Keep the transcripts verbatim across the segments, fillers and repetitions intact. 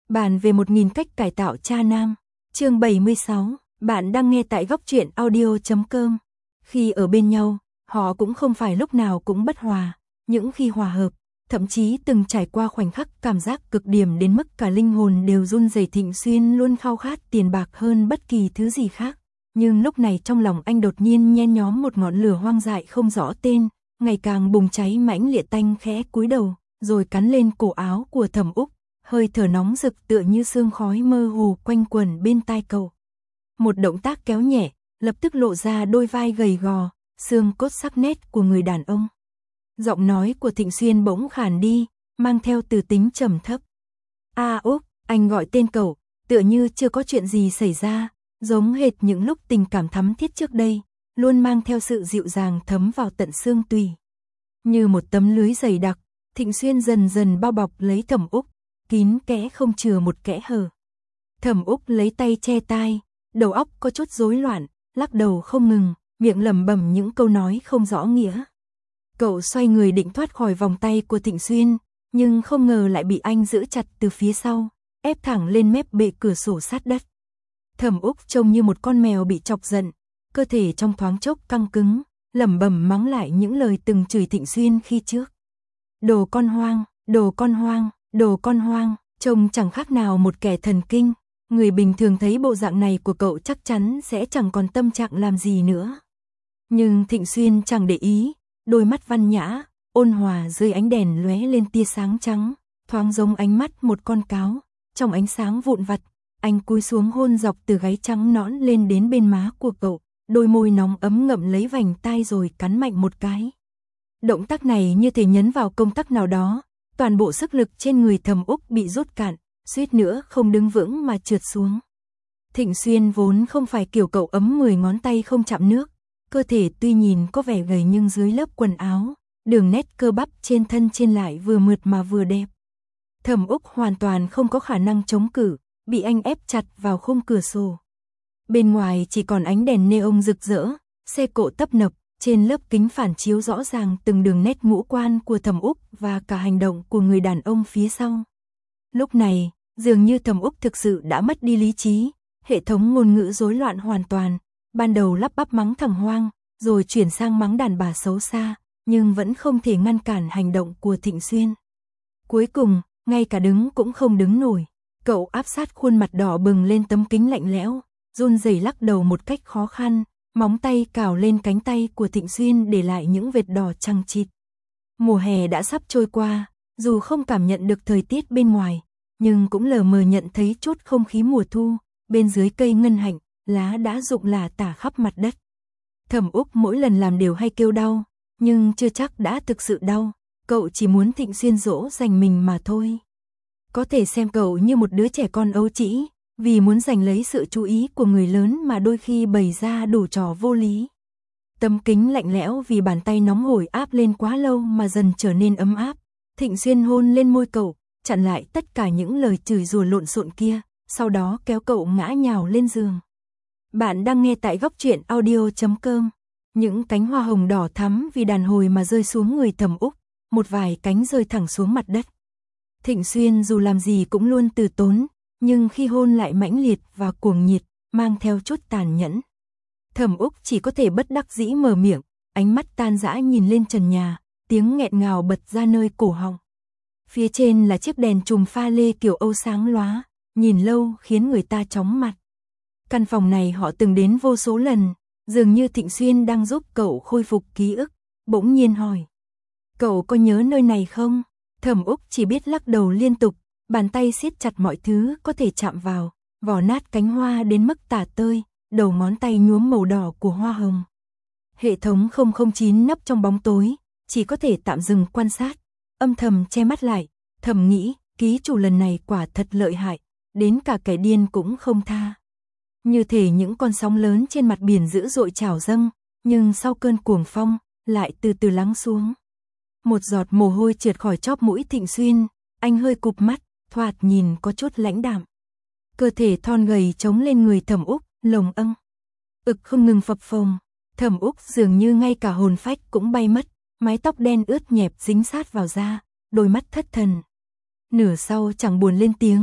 Bàn về một nghìn cách cải tạo cha nam. Chương bảy mươi sáu, bạn đang nghe tại góc truyện audio chấm com. Khi ở bên nhau, họ cũng không phải lúc nào cũng bất hòa, những khi hòa hợp, thậm chí từng trải qua khoảnh khắc cảm giác cực điểm đến mức cả linh hồn đều run rẩy. Thịnh Xuyên luôn khao khát tiền bạc hơn bất kỳ thứ gì khác, nhưng lúc này trong lòng anh đột nhiên nhen nhóm một ngọn lửa hoang dại không rõ tên, ngày càng bùng cháy mãnh liệt. Tanh khẽ cúi đầu, rồi cắn lên cổ áo của Thẩm Úc, hơi thở nóng rực tựa như sương khói mơ hồ quanh quẩn bên tai cậu. Một động tác kéo nhẹ, lập tức lộ ra đôi vai gầy gò, xương cốt sắc nét của người đàn ông. Giọng nói của Thịnh Xuyên bỗng khàn đi, mang theo từ tính trầm thấp. "A Úc", anh gọi tên cậu, tựa như chưa có chuyện gì xảy ra, giống hệt những lúc tình cảm thắm thiết trước đây, luôn mang theo sự dịu dàng thấm vào tận xương tủy. Như một tấm lưới dày đặc, Thịnh Xuyên dần dần bao bọc lấy Thẩm Úc, kín kẽ không chừa một kẽ hở. Thẩm Úc lấy tay che tai, đầu óc có chút rối loạn, lắc đầu không ngừng, miệng lẩm bẩm những câu nói không rõ nghĩa. Cậu xoay người định thoát khỏi vòng tay của Thịnh Xuyên, nhưng không ngờ lại bị anh giữ chặt từ phía sau, ép thẳng lên mép bệ cửa sổ sát đất. Thẩm Úc trông như một con mèo bị chọc giận, cơ thể trong thoáng chốc căng cứng, lẩm bẩm mắng lại những lời từng chửi Thịnh Xuyên khi trước. Đồ con hoang, đồ con hoang, đồ con hoang, trông chẳng khác nào một kẻ thần kinh. Người bình thường thấy bộ dạng này của cậu chắc chắn sẽ chẳng còn tâm trạng làm gì nữa. Nhưng Thịnh Xuyên chẳng để ý, đôi mắt văn nhã, ôn hòa dưới ánh đèn lóe lên tia sáng trắng, thoáng giống ánh mắt một con cáo. Trong ánh sáng vụn vặt, anh cúi xuống hôn dọc từ gáy trắng nõn lên đến bên má của cậu, đôi môi nóng ấm ngậm lấy vành tai rồi cắn mạnh một cái. Động tác này như thể nhấn vào công tắc nào đó, toàn bộ sức lực trên người Thẩm Úc bị rút cạn, suýt nữa không đứng vững mà trượt xuống. Thịnh Xuyên vốn không phải kiểu cậu ấm mười ngón tay không chạm nước, cơ thể tuy nhìn có vẻ gầy nhưng dưới lớp quần áo, đường nét cơ bắp trên thân trên lại vừa mượt mà vừa đẹp. Thẩm Úc hoàn toàn không có khả năng chống cự, bị anh ép chặt vào khung cửa sổ. Bên ngoài chỉ còn ánh đèn neon rực rỡ, xe cộ tấp nập, trên lớp kính phản chiếu rõ ràng từng đường nét ngũ quan của Thẩm Úc và cả hành động của người đàn ông phía sau. Lúc này, dường như Thẩm Úc thực sự đã mất đi lý trí, hệ thống ngôn ngữ rối loạn hoàn toàn, ban đầu lắp bắp mắng thằng hoang, rồi chuyển sang mắng đàn bà xấu xa, nhưng vẫn không thể ngăn cản hành động của Thịnh Xuyên. Cuối cùng, ngay cả đứng cũng không đứng nổi, cậu áp sát khuôn mặt đỏ bừng lên tấm kính lạnh lẽo, run rẩy lắc đầu một cách khó khăn, móng tay cào lên cánh tay của Thịnh Xuyên để lại những vệt đỏ chằng chịt. Mùa hè đã sắp trôi qua, dù không cảm nhận được thời tiết bên ngoài, nhưng cũng lờ mờ nhận thấy chút không khí mùa thu, bên dưới cây ngân hạnh, lá đã rụng lả tả khắp mặt đất. Thẩm Úc mỗi lần làm đều hay kêu đau, nhưng chưa chắc đã thực sự đau, cậu chỉ muốn Thịnh Xuyên dỗ dành mình mà thôi. Có thể xem cậu như một đứa trẻ con ấu trĩ, vì muốn giành lấy sự chú ý của người lớn mà đôi khi bày ra đủ trò vô lý. Tấm kính lạnh lẽo vì bàn tay nóng hổi áp lên quá lâu mà dần trở nên ấm áp. Thịnh Xuyên hôn lên môi cậu, chặn lại tất cả những lời chửi rủa lộn xộn kia, sau đó kéo cậu ngã nhào lên giường. Bạn đang nghe tại góc truyện audio chấm com. Những cánh hoa hồng đỏ thắm vì đàn hồi mà rơi xuống người Thẩm Úc, một vài cánh rơi thẳng xuống mặt đất. Thịnh Xuyên dù làm gì cũng luôn từ tốn, nhưng khi hôn lại mãnh liệt và cuồng nhiệt, mang theo chút tàn nhẫn. Thẩm Úc chỉ có thể bất đắc dĩ mở miệng, ánh mắt tan rã nhìn lên trần nhà, tiếng nghẹn ngào bật ra nơi cổ họng. Phía trên là chiếc đèn chùm pha lê kiểu Âu sáng lóa, nhìn lâu khiến người ta chóng mặt. Căn phòng này họ từng đến vô số lần, dường như Thịnh Xuyên đang giúp cậu khôi phục ký ức, bỗng nhiên hỏi. Cậu có nhớ nơi này không? Thẩm Úc chỉ biết lắc đầu liên tục, bàn tay siết chặt mọi thứ có thể chạm vào, vò nát cánh hoa đến mức tả tơi, đầu ngón tay nhuốm màu đỏ của hoa hồng. Hệ thống không không chín nấp trong bóng tối, chỉ có thể tạm dừng quan sát, âm thầm che mắt lại, thầm nghĩ, ký chủ lần này quả thật lợi hại, đến cả kẻ điên cũng không tha. Như thể những con sóng lớn trên mặt biển dữ dội trào dâng, nhưng sau cơn cuồng phong, lại từ từ lắng xuống. Một giọt mồ hôi trượt khỏi chóp mũi Thịnh Xuyên, anh hơi cụp mắt, thoạt nhìn có chút lãnh đạm. Cơ thể thon gầy chống lên người Thẩm Úc, lồng âng. Ực không ngừng phập phồng, Thẩm Úc dường như ngay cả hồn phách cũng bay mất, mái tóc đen ướt nhẹp dính sát vào da, đôi mắt thất thần. Nửa sau chẳng buồn lên tiếng,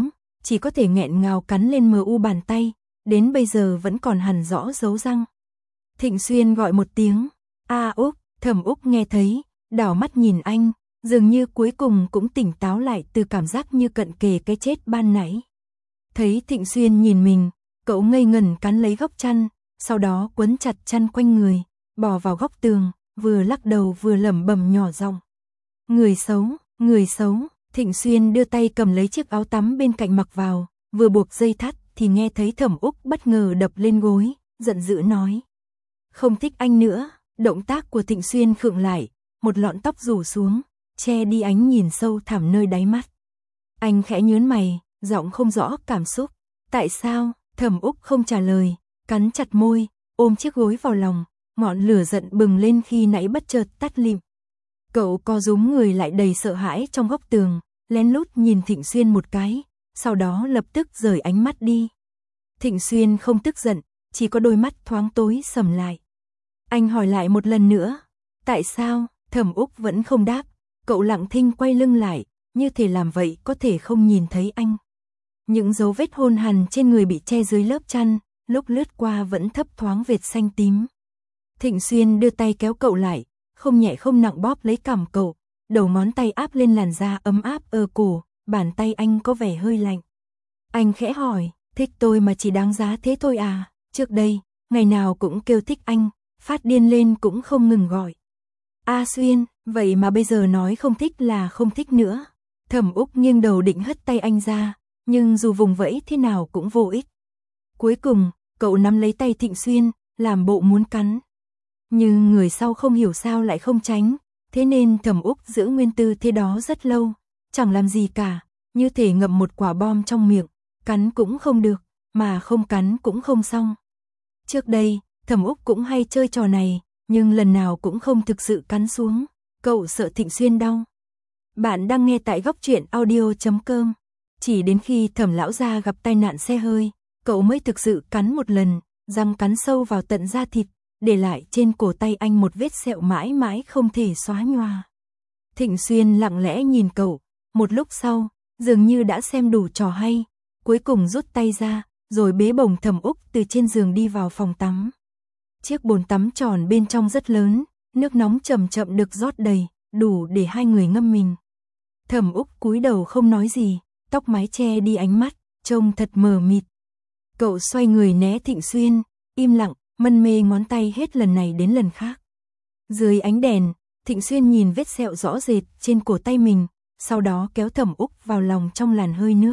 chỉ có thể nghẹn ngào cắn lên mờ u bàn tay, đến bây giờ vẫn còn hằn rõ dấu răng. Thịnh Xuyên gọi một tiếng, a Úc, Thẩm Úc nghe thấy, đảo mắt nhìn anh, dường như cuối cùng cũng tỉnh táo lại từ cảm giác như cận kề cái chết ban nãy. Thấy Thịnh Xuyên nhìn mình, cậu ngây ngẩn cắn lấy góc chăn, sau đó quấn chặt chăn quanh người, bỏ vào góc tường, vừa lắc đầu vừa lẩm bẩm nhỏ giọng. Người xấu, người xấu. Thịnh Xuyên đưa tay cầm lấy chiếc áo tắm bên cạnh mặc vào, vừa buộc dây thắt thì nghe thấy Thẩm Úc bất ngờ đập lên gối, giận dữ nói. Không thích anh nữa. Động tác của Thịnh Xuyên khựng lại, một lọn tóc rủ xuống, che đi ánh nhìn sâu thẳm nơi đáy mắt. Anh khẽ nhớn mày, giọng không rõ cảm xúc. Tại sao? Thẩm Úc không trả lời, cắn chặt môi, ôm chiếc gối vào lòng, ngọn lửa giận bừng lên khi nãy bất chợt tắt lịm. Cậu co rúm người lại đầy sợ hãi trong góc tường, lén lút nhìn Thịnh Xuyên một cái, sau đó lập tức rời ánh mắt đi. Thịnh Xuyên không tức giận, chỉ có đôi mắt thoáng tối sầm lại. Anh hỏi lại một lần nữa, tại sao? Thẩm Úc vẫn không đáp, cậu lặng thinh quay lưng lại, như thể làm vậy có thể không nhìn thấy anh. Những dấu vết hôn hằn trên người bị che dưới lớp chăn, lúc lướt qua vẫn thấp thoáng vệt xanh tím. Thịnh Xuyên đưa tay kéo cậu lại, không nhẹ không nặng bóp lấy cằm cậu, đầu ngón tay áp lên làn da ấm áp ở cổ, bàn tay anh có vẻ hơi lạnh. Anh khẽ hỏi, thích tôi mà chỉ đáng giá thế thôi à? Trước đây, ngày nào cũng kêu thích anh, phát điên lên cũng không ngừng gọi. A Xuyên, vậy mà bây giờ nói không thích là không thích nữa. Thẩm Úc nghiêng đầu định hất tay anh ra, nhưng dù vùng vẫy thế nào cũng vô ích. Cuối cùng, cậu nắm lấy tay Thịnh Xuyên, làm bộ muốn cắn. Nhưng người sau không hiểu sao lại không tránh, thế nên Thẩm Úc giữ nguyên tư thế đó rất lâu, chẳng làm gì cả, như thể ngậm một quả bom trong miệng, cắn cũng không được, mà không cắn cũng không xong. Trước đây, Thẩm Úc cũng hay chơi trò này, nhưng lần nào cũng không thực sự cắn xuống, cậu sợ Thịnh Xuyên đau. Bạn đang nghe tại góc truyện audio chấm com. Chỉ đến khi Thẩm lão gia gặp tai nạn xe hơi, cậu mới thực sự cắn một lần, răng cắn sâu vào tận da thịt, để lại trên cổ tay anh một vết sẹo mãi mãi không thể xóa nhòa. Thịnh Xuyên lặng lẽ nhìn cậu, một lúc sau, dường như đã xem đủ trò hay, cuối cùng rút tay ra, rồi bế bổng Thẩm Úc từ trên giường đi vào phòng tắm. Chiếc bồn tắm tròn bên trong rất lớn, nước nóng chậm chậm được rót đầy, đủ để hai người ngâm mình. Thẩm Úc cúi đầu không nói gì, tóc mái che đi ánh mắt, trông thật mờ mịt. Cậu xoay người né Thịnh Xuyên, im lặng, mân mê ngón tay hết lần này đến lần khác. Dưới ánh đèn, Thịnh Xuyên nhìn vết sẹo rõ rệt trên cổ tay mình, sau đó kéo Thẩm Úc vào lòng trong làn hơi nước.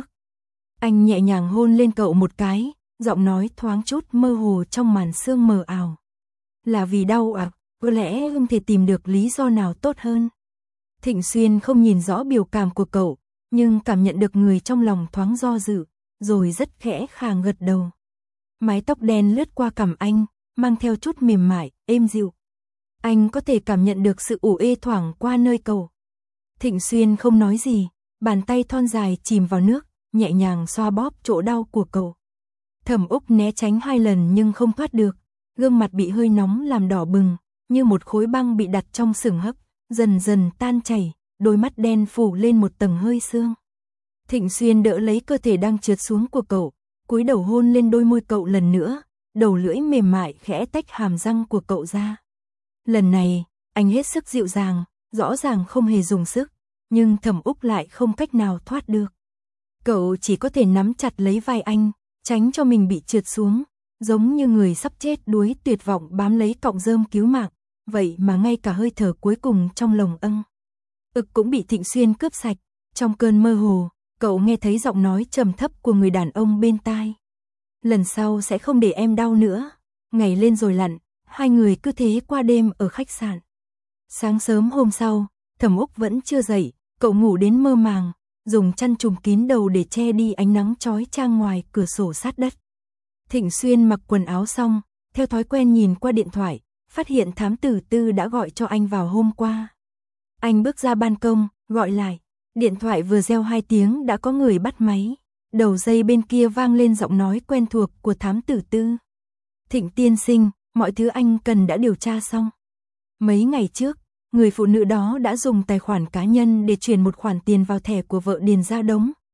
Anh nhẹ nhàng hôn lên cậu một cái, giọng nói thoáng chút mơ hồ trong màn sương mờ ảo. Là vì đau à? Có lẽ không thể tìm được lý do nào tốt hơn. Thịnh Xuyên không nhìn rõ biểu cảm của cậu, nhưng cảm nhận được người trong lòng thoáng do dự, rồi rất khẽ khàng gật đầu. Mái tóc đen lướt qua cằm anh, mang theo chút mềm mại, êm dịu. Anh có thể cảm nhận được sự ủ ê thoảng qua nơi cậu. Thịnh Xuyên không nói gì, bàn tay thon dài chìm vào nước, nhẹ nhàng xoa bóp chỗ đau của cậu. Thẩm Úc né tránh hai lần nhưng không thoát được, gương mặt bị hơi nóng làm đỏ bừng, như một khối băng bị đặt trong sừng hấp, dần dần tan chảy, đôi mắt đen phủ lên một tầng hơi sương. Thịnh Xuyên đỡ lấy cơ thể đang trượt xuống của cậu, cúi đầu hôn lên đôi môi cậu lần nữa, đầu lưỡi mềm mại khẽ tách hàm răng của cậu ra. Lần này, anh hết sức dịu dàng, rõ ràng không hề dùng sức, nhưng Thẩm Úc lại không cách nào thoát được. Cậu chỉ có thể nắm chặt lấy vai anh, tránh cho mình bị trượt xuống, giống như người sắp chết đuối tuyệt vọng bám lấy cọng rơm cứu mạng, vậy mà ngay cả hơi thở cuối cùng trong lồng âng ực cũng bị Thịnh Xuyên cướp sạch. Trong cơn mơ hồ, cậu nghe thấy giọng nói trầm thấp của người đàn ông bên tai. Lần sau sẽ không để em đau nữa. Ngày lên rồi lặn, hai người cứ thế qua đêm ở khách sạn. Sáng sớm hôm sau, Thẩm Úc vẫn chưa dậy, cậu ngủ đến mơ màng, dùng chăn trùm kín đầu để che đi ánh nắng chói chang ngoài cửa sổ sát đất. Thịnh Xuyên mặc quần áo xong, theo thói quen nhìn qua điện thoại, phát hiện thám tử Tư đã gọi cho anh vào hôm qua. Anh bước ra ban công, gọi lại, điện thoại vừa reo hai tiếng đã có người bắt máy. Đầu dây bên kia vang lên giọng nói quen thuộc của thám tử Tư. Thịnh tiên sinh, mọi thứ anh cần đã điều tra xong. Mấy ngày trước, người phụ nữ đó đã dùng tài khoản cá nhân để chuyển một khoản tiền vào thẻ của vợ Điền Gia Đống,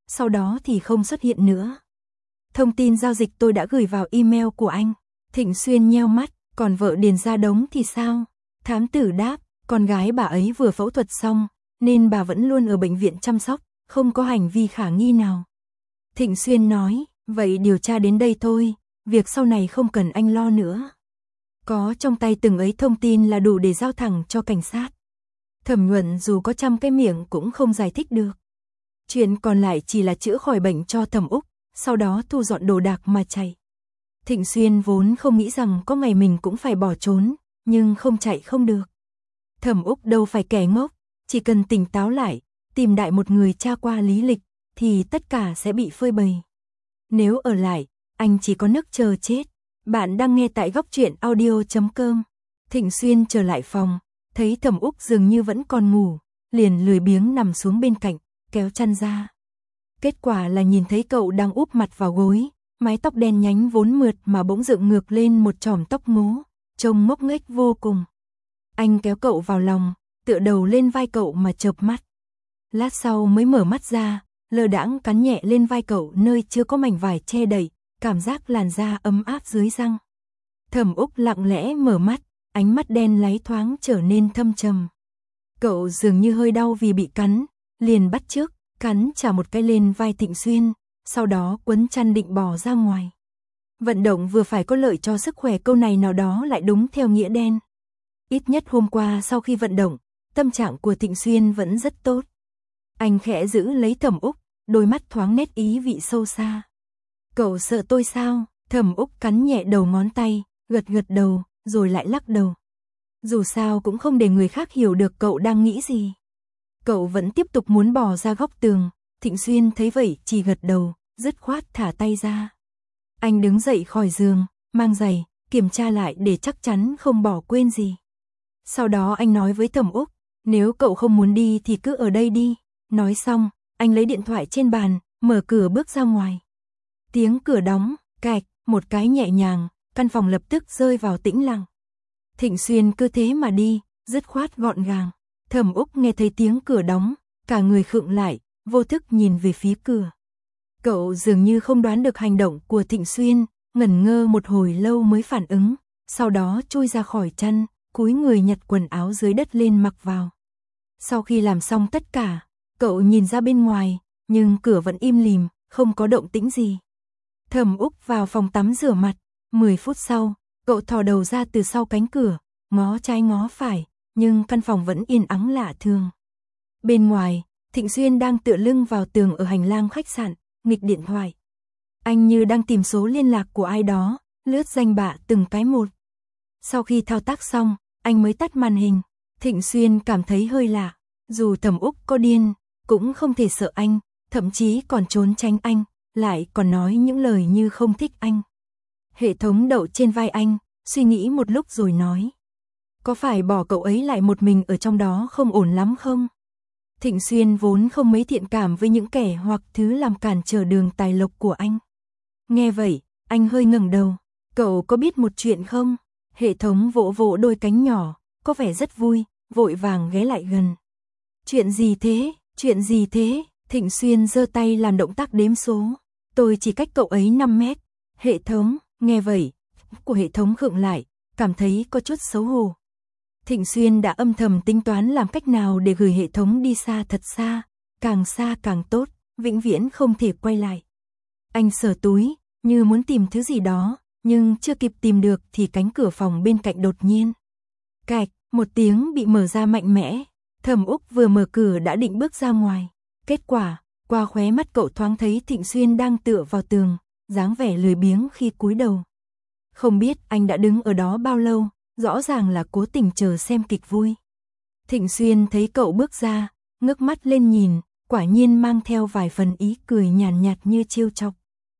sau đó thì không xuất hiện nữa. Thông tin giao dịch tôi đã gửi vào email của anh. Thịnh Xuyên nheo mắt, còn vợ Điền Gia Đống thì sao? Thám tử đáp, con gái bà ấy vừa phẫu thuật xong, nên bà vẫn luôn ở bệnh viện chăm sóc, không có hành vi khả nghi nào. Thịnh Xuyên nói, vậy điều tra đến đây thôi, việc sau này không cần anh lo nữa. Có trong tay từng ấy thông tin là đủ để giao thẳng cho cảnh sát. Thẩm Nhuận dù có trăm cái miệng cũng không giải thích được. Chuyện còn lại chỉ là chữa khỏi bệnh cho Thẩm Úc, sau đó thu dọn đồ đạc mà chạy. Thịnh Xuyên vốn không nghĩ rằng có ngày mình cũng phải bỏ trốn, nhưng không chạy không được. Thẩm Úc đâu phải kẻ ngốc, chỉ cần tỉnh táo lại, tìm đại một người tra qua lý lịch, thì tất cả sẽ bị phơi bày. Nếu ở lại, anh chỉ có nước chờ chết. Bạn đang nghe tại góc truyện audio chấm com. Thịnh Xuyên trở lại phòng, thấy Thẩm Úc dường như vẫn còn ngủ, liền lười biếng nằm xuống bên cạnh, kéo chăn ra. Kết quả là nhìn thấy cậu đang úp mặt vào gối, mái tóc đen nhánh vốn mượt mà bỗng dựng ngược lên một chòm tóc ngố, trông ngốc nghếch vô cùng. Anh kéo cậu vào lòng, tựa đầu lên vai cậu mà chợp mắt. Lát sau mới mở mắt ra, lơ đãng cắn nhẹ lên vai cậu nơi chưa có mảnh vải che đậy, cảm giác làn da ấm áp dưới răng. Thẩm Úc lặng lẽ mở mắt, ánh mắt đen láy thoáng trở nên thâm trầm. Cậu dường như hơi đau vì bị cắn, liền bắt chước, cắn trả một cái lên vai Thịnh Xuyên, sau đó quấn chăn định bò ra ngoài. Vận động vừa phải có lợi cho sức khỏe, câu này nào đó lại đúng theo nghĩa đen. Ít nhất hôm qua sau khi vận động, tâm trạng của Thịnh Xuyên vẫn rất tốt. Anh khẽ giữ lấy Thẩm Úc, đôi mắt thoáng nét ý vị sâu xa. Cậu sợ tôi sao? Thẩm Úc cắn nhẹ đầu ngón tay, gật gật đầu, rồi lại lắc đầu. Dù sao cũng không để người khác hiểu được cậu đang nghĩ gì. Cậu vẫn tiếp tục muốn bò ra góc tường, Thịnh Xuyên thấy vậy chỉ gật đầu, dứt khoát thả tay ra. Anh đứng dậy khỏi giường, mang giày, kiểm tra lại để chắc chắn không bỏ quên gì. Sau đó anh nói với Thẩm Úc, nếu cậu không muốn đi thì cứ ở đây đi. Nói xong, anh lấy điện thoại trên bàn, mở cửa bước ra ngoài. Tiếng cửa đóng, cạch, một cái nhẹ nhàng, căn phòng lập tức rơi vào tĩnh lặng. Thịnh Xuyên cứ thế mà đi, dứt khoát gọn gàng. Thẩm Úc nghe thấy tiếng cửa đóng, cả người khựng lại, vô thức nhìn về phía cửa. Cậu dường như không đoán được hành động của Thịnh Xuyên, ngẩn ngơ một hồi lâu mới phản ứng, sau đó chui ra khỏi chăn, cúi người nhặt quần áo dưới đất lên mặc vào. Sau khi làm xong tất cả, cậu nhìn ra bên ngoài, nhưng cửa vẫn im lìm, không có động tĩnh gì. Thẩm Úc vào phòng tắm rửa mặt, mười phút sau, cậu thò đầu ra từ sau cánh cửa, ngó trái ngó phải, nhưng căn phòng vẫn yên ắng lạ thường. Bên ngoài, Thịnh Xuyên đang tựa lưng vào tường ở hành lang khách sạn, nghịch điện thoại. Anh như đang tìm số liên lạc của ai đó, lướt danh bạ từng cái một. Sau khi thao tác xong, anh mới tắt màn hình. Thịnh Xuyên cảm thấy hơi lạ, dù Thẩm Úc có điên, cũng không thể sợ anh, thậm chí còn trốn tránh anh, lại còn nói những lời như không thích anh. Hệ thống đậu trên vai anh, suy nghĩ một lúc rồi nói. Có phải bỏ cậu ấy lại một mình ở trong đó không ổn lắm không? Thịnh Xuyên vốn không mấy thiện cảm với những kẻ hoặc thứ làm cản trở đường tài lộc của anh. Nghe vậy, anh hơi ngẩng đầu. Cậu có biết một chuyện không? Hệ thống vỗ vỗ đôi cánh nhỏ, có vẻ rất vui, vội vàng ghé lại gần. Chuyện gì thế? Chuyện gì thế? Thịnh Xuyên giơ tay làm động tác đếm số. Tôi chỉ cách cậu ấy năm mét. Hệ thống, nghe vậy, của hệ thống khựng lại, cảm thấy có chút xấu hổ. Thịnh Xuyên đã âm thầm tính toán làm cách nào để gửi hệ thống đi xa thật xa, càng xa càng tốt, vĩnh viễn không thể quay lại. Anh sờ túi, như muốn tìm thứ gì đó, nhưng chưa kịp tìm được thì cánh cửa phòng bên cạnh đột nhiên. Cạch, một tiếng bị mở ra mạnh mẽ. Thẩm Úc vừa mở cửa đã định bước ra ngoài. Kết quả, qua khóe mắt cậu thoáng thấy Thịnh Xuyên đang tựa vào tường, dáng vẻ lười biếng khi cúi đầu. Không biết anh đã đứng ở đó bao lâu, rõ ràng là cố tình chờ xem kịch vui. Thịnh Xuyên thấy cậu bước ra, ngước mắt lên nhìn, quả nhiên mang theo vài phần ý cười nhàn nhạt như trêu chọc.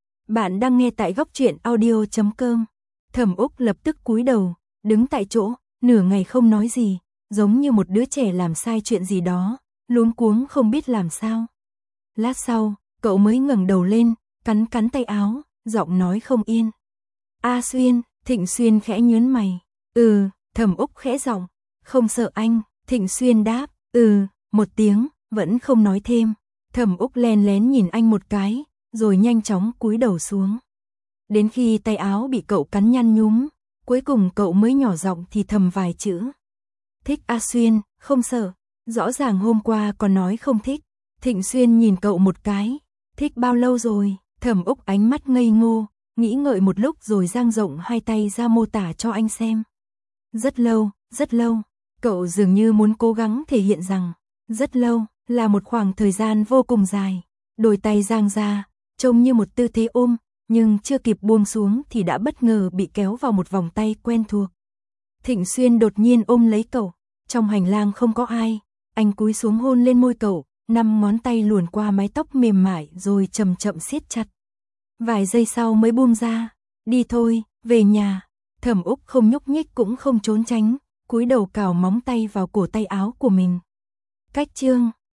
Bạn đang nghe tại góc truyện audio chấm com. Thẩm Úc lập tức cúi đầu, đứng tại chỗ, nửa ngày không nói gì, giống như một đứa trẻ làm sai chuyện gì đó, luống cuống không biết làm sao. Lát sau, cậu mới ngẩng đầu lên, cắn cắn tay áo, giọng nói không yên. A Xuyên, Thịnh Xuyên khẽ nhướng mày. Ừ, Thẩm Úc khẽ giọng. Không sợ anh, Thịnh Xuyên đáp. Ừ, một tiếng, vẫn không nói thêm. Thẩm Úc lén lén nhìn anh một cái, rồi nhanh chóng cúi đầu xuống. Đến khi tay áo bị cậu cắn nhăn nhúm, cuối cùng cậu mới nhỏ giọng thì thầm vài chữ. Thích A Xuyên, không sợ, rõ ràng hôm qua còn nói không thích. Thịnh Xuyên nhìn cậu một cái, thích bao lâu rồi? Thẩm Úc ánh mắt ngây ngô, nghĩ ngợi một lúc rồi dang rộng hai tay ra mô tả cho anh xem. Rất lâu, rất lâu, cậu dường như muốn cố gắng thể hiện rằng, rất lâu, là một khoảng thời gian vô cùng dài. Đôi tay dang ra, trông như một tư thế ôm, nhưng chưa kịp buông xuống thì đã bất ngờ bị kéo vào một vòng tay quen thuộc. Thịnh Xuyên đột nhiên ôm lấy cậu, trong hành lang không có ai, anh cúi xuống hôn lên môi cậu, năm ngón tay luồn qua mái tóc mềm mại rồi chậm chậm siết chặt. Vài giây sau mới buông ra, đi thôi, về nhà. Thẩm Úc không nhúc nhích cũng không trốn tránh, cúi đầu cào móng tay vào cổ tay áo của mình. Cách chương